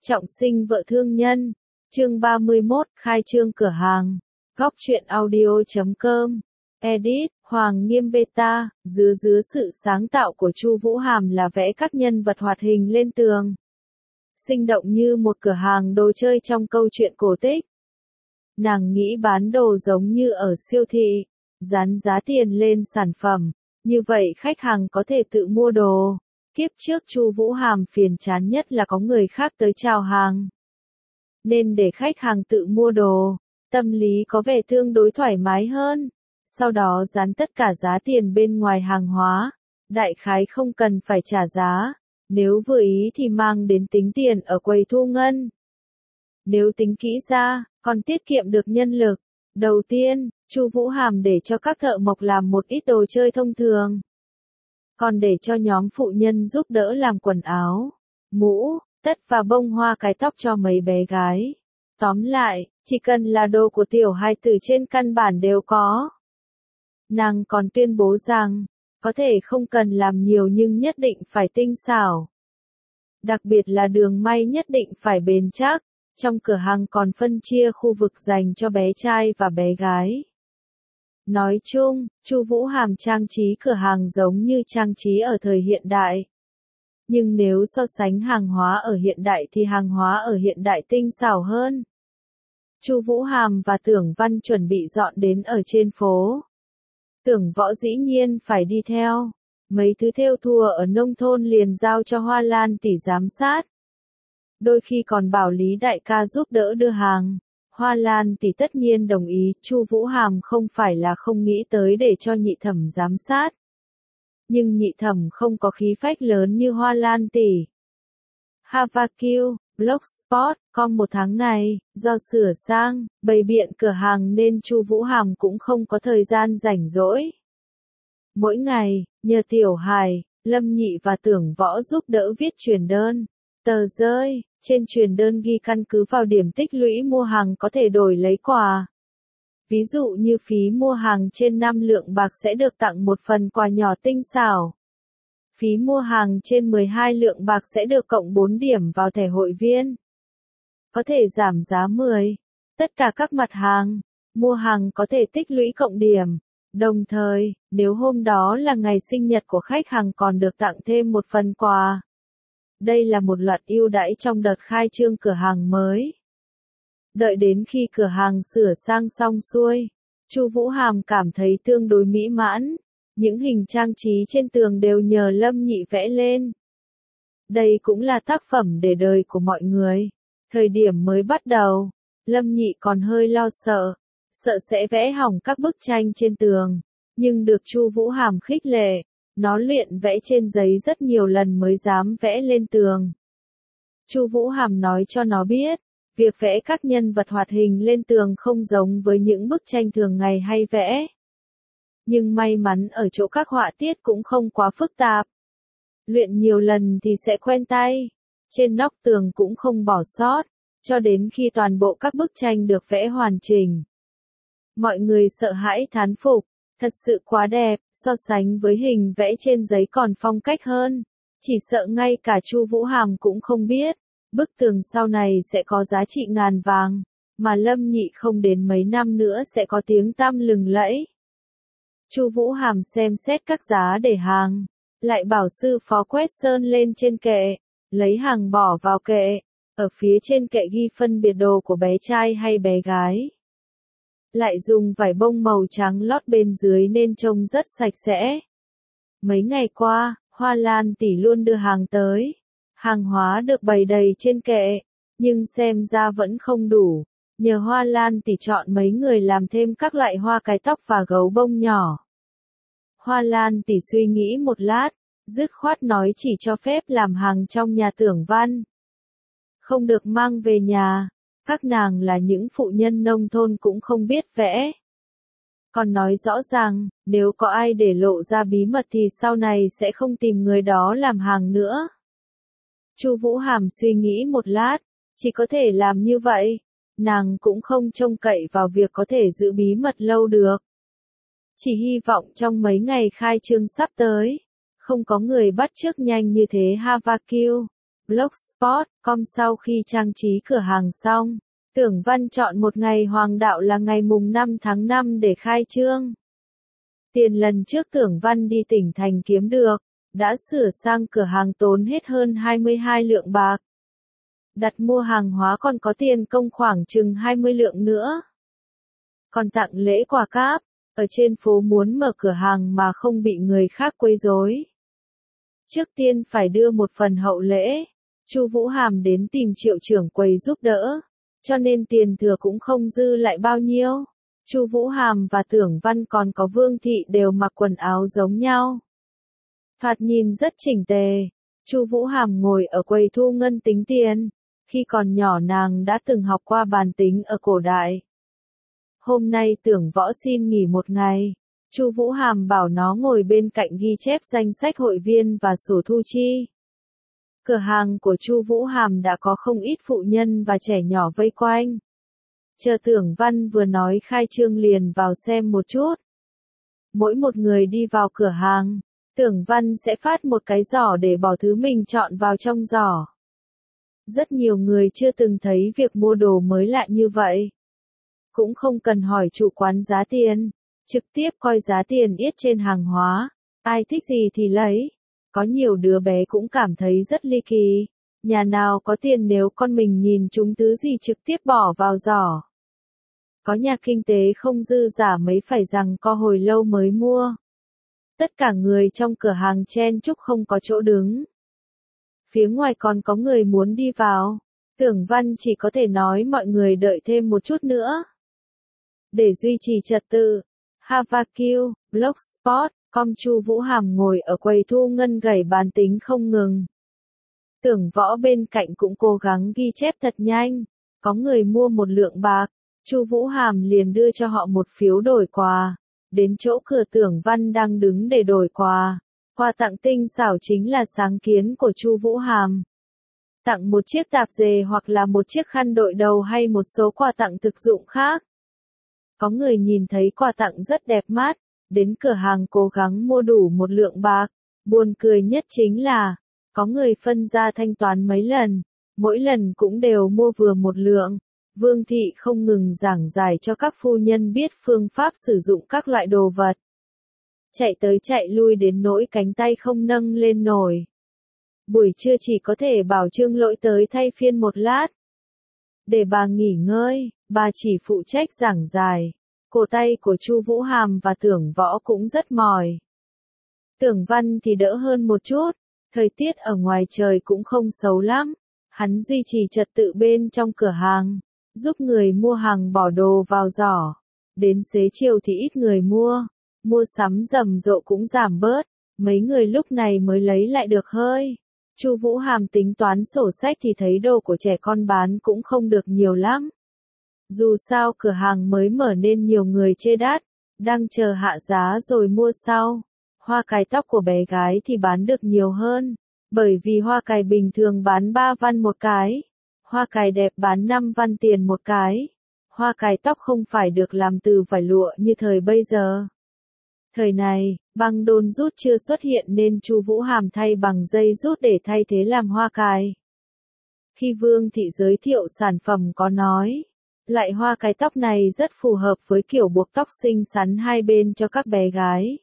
Trọng sinh vợ thương nhân. Chương 31, khai trương cửa hàng. Góc truyện audio.com. Edit, Hoàng Nghiêm Beta, dưới sự sáng tạo của Chu Vũ Hàm là vẽ các nhân vật hoạt hình lên tường. Sinh động như một cửa hàng đồ chơi trong câu chuyện cổ tích. Nàng nghĩ bán đồ giống như ở siêu thị, dán giá tiền lên sản phẩm, như vậy khách hàng có thể tự mua đồ. Kiếp trước Chu Vũ Hàm phiền chán nhất là có người khác tới chào hàng. Nên để khách hàng tự mua đồ, tâm lý có vẻ tương đối thoải mái hơn. Sau đó dán tất cả giá tiền bên ngoài hàng hóa, đại khái không cần phải trả giá, nếu vừa ý thì mang đến tính tiền ở quầy thu ngân. Nếu tính kỹ ra, còn tiết kiệm được nhân lực. Đầu tiên, Chu Vũ Hàm để cho các thợ mộc làm một ít đồ chơi thông thường. Còn để cho nhóm phụ nhân giúp đỡ làm quần áo, mũ, tất và bông hoa cài tóc cho mấy bé gái. Tóm lại, chỉ cần là đồ của tiểu hài tử trên căn bản đều có. Nàng còn tuyên bố rằng, có thể không cần làm nhiều nhưng nhất định phải tinh xảo. Đặc biệt là đường may nhất định phải bền chắc. Trong cửa hàng còn phân chia khu vực dành cho bé trai và bé gái. Nói chung, Chu Vũ Hàm trang trí cửa hàng giống như trang trí ở thời hiện đại. Nhưng nếu so sánh hàng hóa ở hiện đại thì hàng hóa ở hiện đại tinh xảo hơn. Chu Vũ Hàm và Tưởng Văn chuẩn bị dọn đến ở trên phố. Tưởng Võ dĩ nhiên phải đi theo. Mấy thứ thêu thùa ở nông thôn liền giao cho Hoa Lan tỷ giám sát. Đôi khi còn bảo Lý đại ca giúp đỡ đưa hàng. Hoa Lan tỷ tất nhiên đồng ý, Chu Vũ Hàm không phải là không nghĩ tới để cho nhị thẩm giám sát. Nhưng nhị thẩm không có khí phách lớn như Hoa Lan tỷ. Havakill, Blogspot.com một tháng này, do sửa sang, bày biện cửa hàng nên Chu Vũ Hàm cũng không có thời gian rảnh rỗi. Mỗi ngày, nhờ Tiểu Hải, Lâm Nhị và Tưởng Võ giúp đỡ viết truyền đơn, tờ rơi. Trên truyền đơn ghi căn cứ vào điểm tích lũy mua hàng có thể đổi lấy quà. Ví dụ như phí mua hàng trên 5 lượng bạc sẽ được tặng một phần quà nhỏ tinh xảo. Phí mua hàng trên 12 lượng bạc sẽ được cộng 4 điểm vào thẻ hội viên. Có thể giảm giá 10. Tất cả các mặt hàng, mua hàng có thể tích lũy cộng điểm. Đồng thời, nếu hôm đó là ngày sinh nhật của khách hàng còn được tặng thêm một phần quà. Đây là một loạt ưu đãi trong đợt khai trương cửa hàng mới. Đợi đến khi cửa hàng sửa sang xong xuôi, Chu Vũ Hàm cảm thấy tương đối mỹ mãn. Những hình trang trí trên tường đều nhờ Lâm Nhị vẽ lên. Đây cũng là tác phẩm để đời của mọi người. Thời điểm mới bắt đầu, Lâm Nhị còn hơi lo sợ sẽ vẽ hỏng các bức tranh trên tường, nhưng được Chu Vũ Hàm khích lệ. Nó luyện vẽ trên giấy rất nhiều lần mới dám vẽ lên tường. Chu Vũ Hàm nói cho nó biết, việc vẽ các nhân vật hoạt hình lên tường không giống với những bức tranh thường ngày hay vẽ. Nhưng may mắn ở chỗ các họa tiết cũng không quá phức tạp. Luyện nhiều lần thì sẽ quen tay. Trên nóc tường cũng không bỏ sót, cho đến khi toàn bộ các bức tranh được vẽ hoàn chỉnh. Mọi người sợ hãi thán phục. Thật sự quá đẹp, so sánh với hình vẽ trên giấy còn phong cách hơn. Chỉ sợ ngay cả Chu Vũ Hàm cũng không biết, bức tường sau này sẽ có giá trị ngàn vàng, mà Lâm Nhị không đến mấy năm nữa sẽ có tiếng tăm lừng lẫy. Chu Vũ Hàm xem xét các giá để hàng, lại bảo sư phó quét sơn lên trên kệ, lấy hàng bỏ vào kệ, ở phía trên kệ ghi phân biệt đồ của bé trai hay bé gái. Lại dùng vải bông màu trắng lót bên dưới nên trông rất sạch sẽ. Mấy ngày qua, Hoa Lan tỷ luôn đưa hàng tới. Hàng hóa được bày đầy trên kệ, nhưng xem ra vẫn không đủ. Nhờ Hoa Lan tỷ chọn mấy người làm thêm các loại hoa cài tóc và gấu bông nhỏ. Hoa Lan tỷ suy nghĩ một lát, dứt khoát nói chỉ cho phép làm hàng trong nhà Tưởng Văn. Không được mang về nhà. Các nàng là những phụ nhân nông thôn cũng không biết vẽ. Còn nói rõ ràng, nếu có ai để lộ ra bí mật thì sau này sẽ không tìm người đó làm hàng nữa. Chu Vũ Hàm suy nghĩ một lát, chỉ có thể làm như vậy. Nàng cũng không trông cậy vào việc có thể giữ bí mật lâu được. Chỉ hy vọng trong mấy ngày khai trương sắp tới, không có người bắt chước nhanh như thế Havakill. blogspot.com. Sau khi trang trí cửa hàng xong, Tưởng Văn chọn một ngày hoàng đạo là ngày mùng 5 tháng 5 để khai trương. Tiền lần trước Tưởng Văn đi tỉnh thành kiếm được, đã sửa sang cửa hàng tốn hết hơn 22 lượng bạc. Đặt mua hàng hóa còn có tiền công khoảng chừng 20 lượng nữa. Còn tặng lễ quà cáp, ở trên phố muốn mở cửa hàng mà không bị người khác quấy rối. Trước tiên phải đưa một phần hậu lễ. Chu Vũ Hàm đến tìm Triệu trưởng quầy giúp đỡ, cho nên tiền thừa cũng không dư lại bao nhiêu. Chu Vũ Hàm và Tưởng Văn còn có Vương Thị đều mặc quần áo giống nhau. Thoạt nhìn rất chỉnh tề. Chu Vũ Hàm ngồi ở quầy thu ngân tính tiền. Khi còn nhỏ nàng đã từng học qua bàn tính ở cổ đại. Hôm nay Tưởng Võ xin nghỉ một ngày. Chu Vũ Hàm bảo nó ngồi bên cạnh ghi chép danh sách hội viên và sổ thu chi. Cửa hàng của Chu Vũ Hàm đã có không ít phụ nhân và trẻ nhỏ vây quanh. Chờ Tưởng Văn vừa nói khai trương liền vào xem một chút. Mỗi một người đi vào cửa hàng, Tưởng Văn sẽ phát một cái giỏ để bỏ thứ mình chọn vào trong giỏ. Rất nhiều người chưa từng thấy việc mua đồ mới lạ như vậy. Cũng không cần hỏi chủ quán giá tiền, trực tiếp coi giá tiền yết trên hàng hóa, ai thích gì thì lấy. Có nhiều đứa bé cũng cảm thấy rất ly kỳ, nhà nào có tiền nếu con mình nhìn chúng thứ gì trực tiếp bỏ vào giỏ. Có nhà kinh tế không dư giả mấy phải rằng co hồi lâu mới mua. Tất cả người trong cửa hàng chen chúc không có chỗ đứng. Phía ngoài còn có người muốn đi vào. Tưởng Văn chỉ có thể nói mọi người đợi thêm một chút nữa. Để duy trì trật tự, Havaq, blogspot.com. Chu Vũ Hàm ngồi ở quầy thu ngân gảy bàn tính không ngừng. Tưởng Võ bên cạnh cũng cố gắng ghi chép thật nhanh. Có người mua một lượng bạc, Chu Vũ Hàm liền đưa cho họ một phiếu đổi quà. Đến chỗ cửa Tưởng Văn đang đứng để đổi quà. Quà tặng tinh xảo chính là sáng kiến của Chu Vũ Hàm. Tặng một chiếc tạp dề hoặc là một chiếc khăn đội đầu hay một số quà tặng thực dụng khác. Có người nhìn thấy quà tặng rất đẹp mắt, đến cửa hàng cố gắng mua đủ một lượng bạc. Buồn cười nhất chính là, có người phân ra thanh toán mấy lần, mỗi lần cũng đều mua vừa một lượng. Vương Thị không ngừng giảng giải cho các phu nhân biết phương pháp sử dụng các loại đồ vật. Chạy tới chạy lui đến nỗi cánh tay không nâng lên nổi. Buổi trưa chỉ có thể bảo Trương Lỗi tới thay phiên một lát. Để bà nghỉ ngơi, bà chỉ phụ trách giảng giải. Cổ tay của Chu Vũ Hàm và Tưởng Võ cũng rất mỏi. Tưởng Văn thì đỡ hơn một chút, thời tiết ở ngoài trời cũng không xấu lắm. Hắn duy trì trật tự bên trong cửa hàng, giúp người mua hàng bỏ đồ vào giỏ. Đến xế chiều thì ít người mua sắm rầm rộ cũng giảm bớt, mấy người lúc này mới lấy lại được hơi. Chu Vũ Hàm tính toán sổ sách thì thấy đồ của trẻ con bán cũng không được nhiều lắm. Dù sao cửa hàng mới mở nên nhiều người chê đắt, đang chờ hạ giá rồi mua sau. Hoa cài tóc của bé gái thì bán được nhiều hơn, bởi vì hoa cài bình thường bán 3 văn một cái, hoa cài đẹp bán 5 văn tiền một cái. Hoa cài tóc không phải được làm từ vải lụa như thời bây giờ. Thời này, băng đôn rút chưa xuất hiện nên Chu Vũ Hàm thay bằng dây rút để thay thế làm hoa cài. Khi Vương Thị giới thiệu sản phẩm có nói, loại hoa cài tóc này rất phù hợp với kiểu buộc tóc xinh xắn hai bên cho các bé gái.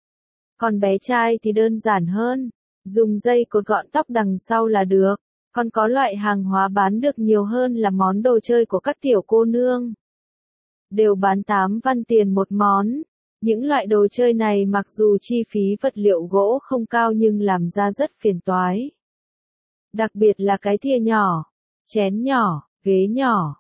Còn bé trai thì đơn giản hơn, dùng dây cột gọn tóc đằng sau là được. Còn có loại hàng hóa bán được nhiều hơn là món đồ chơi của các tiểu cô nương. Đều bán 8 văn tiền một món. Những loại đồ chơi này mặc dù chi phí vật liệu gỗ không cao nhưng làm ra rất phiền toái. Đặc biệt là cái thìa nhỏ, chén nhỏ, ghế nhỏ,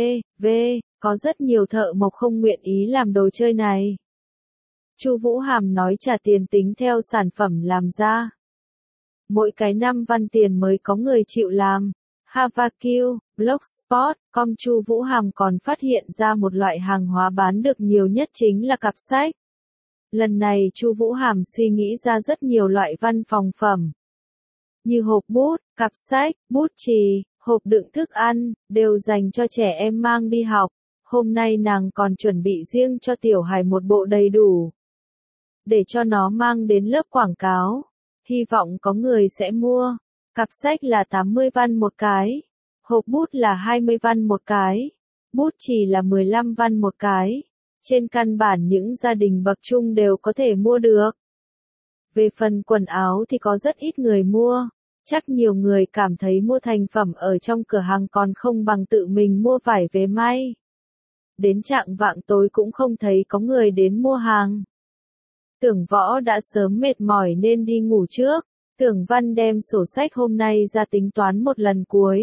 có rất nhiều thợ mộc không nguyện ý làm đồ chơi này. Chu Vũ Hàm nói trả tiền tính theo sản phẩm làm ra. Mỗi cái 5 văn tiền mới có người chịu làm. Havaq, blogspot.com. Chu Vũ Hàm còn phát hiện ra một loại hàng hóa bán được nhiều nhất chính là cặp sách. Lần này Chu Vũ Hàm suy nghĩ ra rất nhiều loại văn phòng phẩm. Như hộp bút, cặp sách, bút chì, hộp đựng thức ăn, đều dành cho trẻ em mang đi học. Hôm nay nàng còn chuẩn bị riêng cho tiểu hài một bộ đầy đủ. Để cho nó mang đến lớp quảng cáo. Hy vọng có người sẽ mua. Cặp sách là 80 văn một cái. Hộp bút là 20 văn một cái. Bút chì là 15 văn một cái. Trên căn bản những gia đình bậc trung đều có thể mua được. Về phần quần áo thì có rất ít người mua. Chắc nhiều người cảm thấy mua thành phẩm ở trong cửa hàng còn không bằng tự mình mua vải về may. Đến chạng vạng tối cũng không thấy có người đến mua hàng. Tưởng Võ đã sớm mệt mỏi nên đi ngủ trước. Tưởng Văn đem sổ sách hôm nay ra tính toán một lần cuối.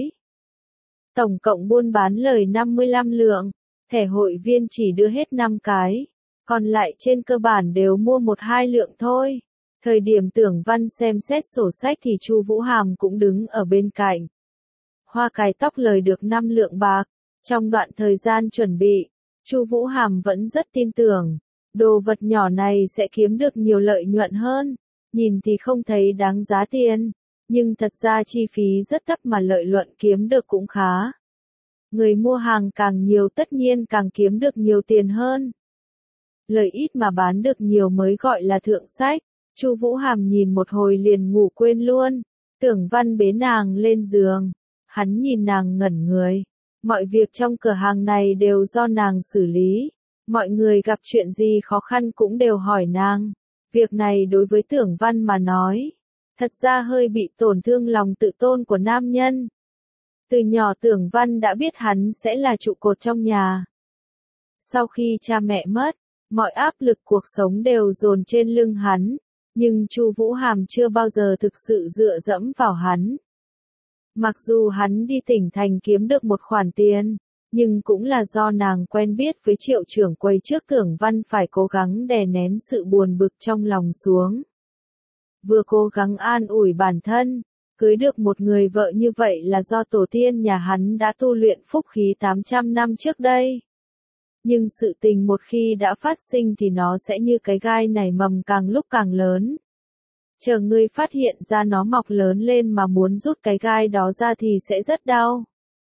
Tổng cộng buôn bán lời 55 lượng, thẻ hội viên chỉ đưa hết 5 cái, còn lại trên cơ bản đều mua 1-2 lượng thôi. Thời điểm Tưởng Văn xem xét sổ sách thì Chu Vũ Hàm cũng đứng ở bên cạnh. Hoa cài tóc lời được 5 lượng bạc, trong đoạn thời gian chuẩn bị, Chu Vũ Hàm vẫn rất tin tưởng, đồ vật nhỏ này sẽ kiếm được nhiều lợi nhuận hơn, nhìn thì không thấy đáng giá tiền, nhưng thật ra chi phí rất thấp mà lợi nhuận kiếm được cũng khá. Người mua hàng càng nhiều tất nhiên càng kiếm được nhiều tiền hơn. Lời ít mà bán được nhiều mới gọi là thượng sách. Chu Vũ Hàm nhìn một hồi liền ngủ quên luôn. Tưởng Văn bế nàng lên giường. Hắn nhìn nàng ngẩn người. Mọi việc trong cửa hàng này đều do nàng xử lý. Mọi người gặp chuyện gì khó khăn cũng đều hỏi nàng. Việc này đối với Tưởng Văn mà nói, thật ra hơi bị tổn thương lòng tự tôn của nam nhân. Từ nhỏ Tưởng Văn đã biết hắn sẽ là trụ cột trong nhà. Sau khi cha mẹ mất, mọi áp lực cuộc sống đều dồn trên lưng hắn, nhưng Chu Vũ Hàm chưa bao giờ thực sự dựa dẫm vào hắn. Mặc dù hắn đi tỉnh thành kiếm được một khoản tiền, nhưng cũng là do nàng quen biết với Triệu trưởng quầy trước Tưởng Văn phải cố gắng đè nén sự buồn bực trong lòng xuống. Vừa cố gắng an ủi bản thân, cưới được một người vợ như vậy là do tổ tiên nhà hắn đã tu luyện phúc khí 800 năm trước đây. Nhưng sự tình một khi đã phát sinh thì nó sẽ như cái gai nảy mầm càng lúc càng lớn. Chờ ngươi phát hiện ra nó mọc lớn lên mà muốn rút cái gai đó ra thì sẽ rất đau.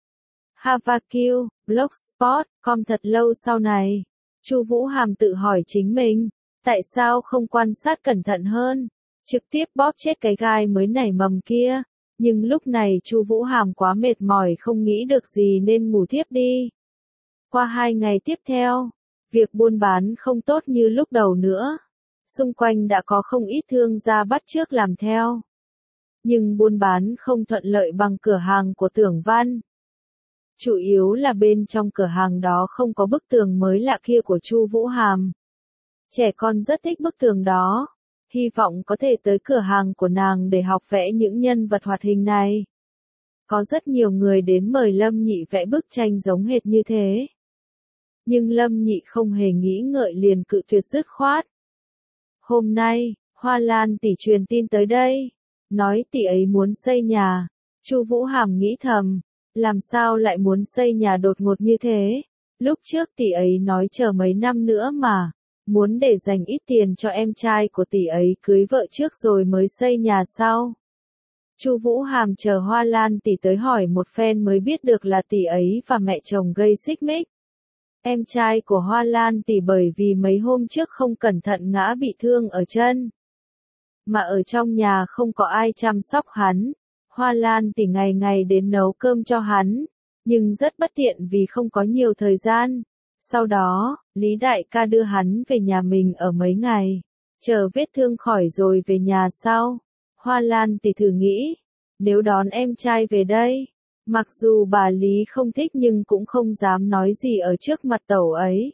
Havakill, Blogspot.com. Thật lâu sau này, Chu Vũ Hàm tự hỏi chính mình, tại sao không quan sát cẩn thận hơn, trực tiếp bóp chết cái gai mới nảy mầm kia. Nhưng lúc này Chu Vũ Hàm quá mệt mỏi không nghĩ được gì nên ngủ thiếp đi. Qua 2 ngày tiếp theo, việc buôn bán không tốt như lúc đầu nữa. Xung quanh đã có không ít thương gia bắt chước làm theo. Nhưng buôn bán không thuận lợi bằng cửa hàng của Tưởng Văn. Chủ yếu là bên trong cửa hàng đó không có bức tường mới lạ kia của Chu Vũ Hàm. Trẻ con rất thích bức tường đó, hy vọng có thể tới cửa hàng của nàng để học vẽ những nhân vật hoạt hình này. Có rất nhiều người đến mời Lâm Nhị vẽ bức tranh giống hệt như thế. Nhưng Lâm Nhị không hề nghĩ ngợi liền cự tuyệt dứt khoát. Hôm nay, Hoa Lan tỷ truyền tin tới đây, nói tỷ ấy muốn xây nhà. Chu Vũ Hàm nghĩ thầm, làm sao lại muốn xây nhà đột ngột như thế? Lúc trước tỷ ấy nói chờ mấy năm nữa mà, muốn để dành ít tiền cho em trai của tỷ ấy cưới vợ trước rồi mới xây nhà sau. Chu Vũ Hàm chờ Hoa Lan tỷ tới hỏi một phen mới biết được là tỷ ấy và mẹ chồng gây xích mích. Em trai của Hoa Lan tỷ bởi vì mấy hôm trước không cẩn thận ngã bị thương ở chân. Mà ở trong nhà không có ai chăm sóc hắn, Hoa Lan tỷ ngày ngày đến nấu cơm cho hắn, nhưng rất bất tiện vì không có nhiều thời gian. Sau đó, Lý Đại ca đưa hắn về nhà mình ở mấy ngày, chờ vết thương khỏi rồi về nhà sau. Hoa Lan tỷ thử nghĩ, nếu đón em trai về đây, mặc dù bà Lý không thích nhưng cũng không dám nói gì ở trước mặt tẩu ấy.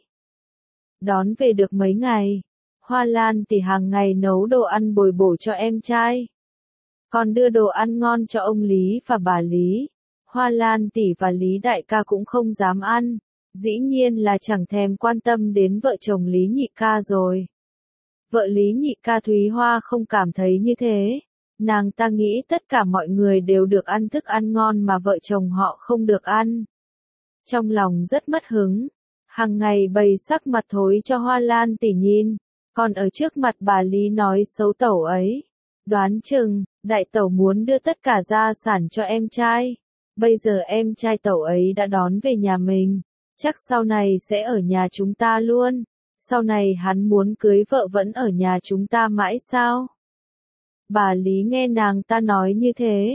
Đón về được mấy ngày, Hoa Lan tỷ hàng ngày nấu đồ ăn bồi bổ cho em trai. Còn đưa đồ ăn ngon cho ông Lý và bà Lý. Hoa Lan tỷ và Lý Đại ca cũng không dám ăn, dĩ nhiên là chẳng thèm quan tâm đến vợ chồng Lý Nhị ca rồi. Vợ Lý Nhị ca Thúy Hoa không cảm thấy như thế. Nàng ta nghĩ tất cả mọi người đều được ăn thức ăn ngon mà vợ chồng họ không được ăn. Trong lòng rất mất hứng, hàng ngày bày sắc mặt thối cho Hoa Lan tỷ nhìn, còn ở trước mặt bà Lý nói xấu tẩu ấy. Đoán chừng, đại tẩu muốn đưa tất cả gia sản cho em trai. Bây giờ em trai tẩu ấy đã đón về nhà mình, chắc sau này sẽ ở nhà chúng ta luôn. Sau này hắn muốn cưới vợ vẫn ở nhà chúng ta mãi sao? Bà Lý nghe nàng ta nói như thế,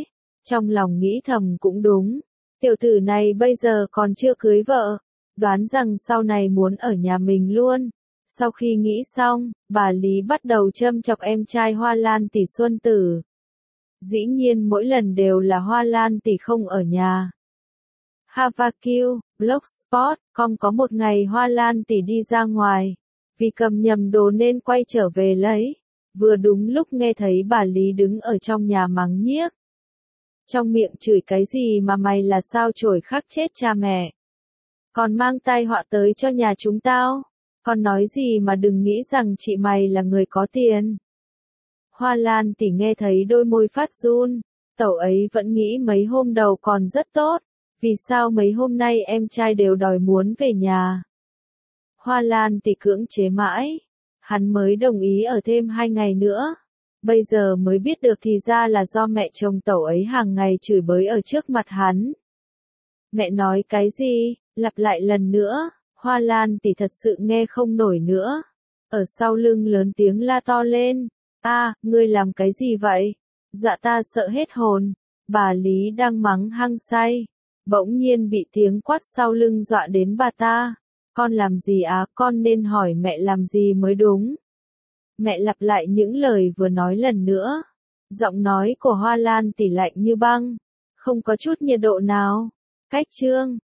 Trong lòng nghĩ thầm cũng đúng, tiểu tử này bây giờ còn chưa cưới vợ, đoán rằng sau này muốn ở nhà mình luôn. Sau khi nghĩ xong, bà Lý bắt đầu châm chọc em trai Hoa Lan tỷ Xuân Tử. Dĩ nhiên mỗi lần đều là Hoa Lan tỷ không ở nhà. HavaQ, Blogspot.com có một ngày Hoa Lan tỷ đi ra ngoài, vì cầm nhầm đồ nên quay trở về lấy. Vừa đúng lúc nghe thấy bà Lý đứng ở trong nhà mắng nhiếc. Trong miệng chửi cái gì mà mày là sao chổi khắc chết cha mẹ. Còn mang tai họa tới cho nhà chúng tao. Còn nói gì mà đừng nghĩ rằng chị mày là người có tiền. Hoa Lan tỷ nghe thấy đôi môi phát run. Tẩu ấy vẫn nghĩ mấy hôm đầu còn rất tốt. Vì sao mấy hôm nay em trai đều đòi muốn về nhà. Hoa Lan tỷ cưỡng chế mãi. Hắn mới đồng ý ở thêm 2 ngày nữa. Bây giờ mới biết được thì ra là do mẹ chồng tẩu ấy hàng ngày chửi bới ở trước mặt hắn. Mẹ nói cái gì? Lặp lại lần nữa. Hoa Lan tỷ thật sự nghe không nổi nữa. Ở sau lưng lớn tiếng la to lên. Ngươi làm cái gì vậy? Dọa ta sợ hết hồn. Bà Lý đang mắng hăng say. Bỗng nhiên bị tiếng quát sau lưng dọa đến bà ta. Con làm gì con nên hỏi mẹ làm gì mới đúng. Mẹ lặp lại những lời vừa nói lần nữa. Giọng nói của Hoa Lan tỷ lạnh như băng. Không có chút nhiệt độ nào. Cách chương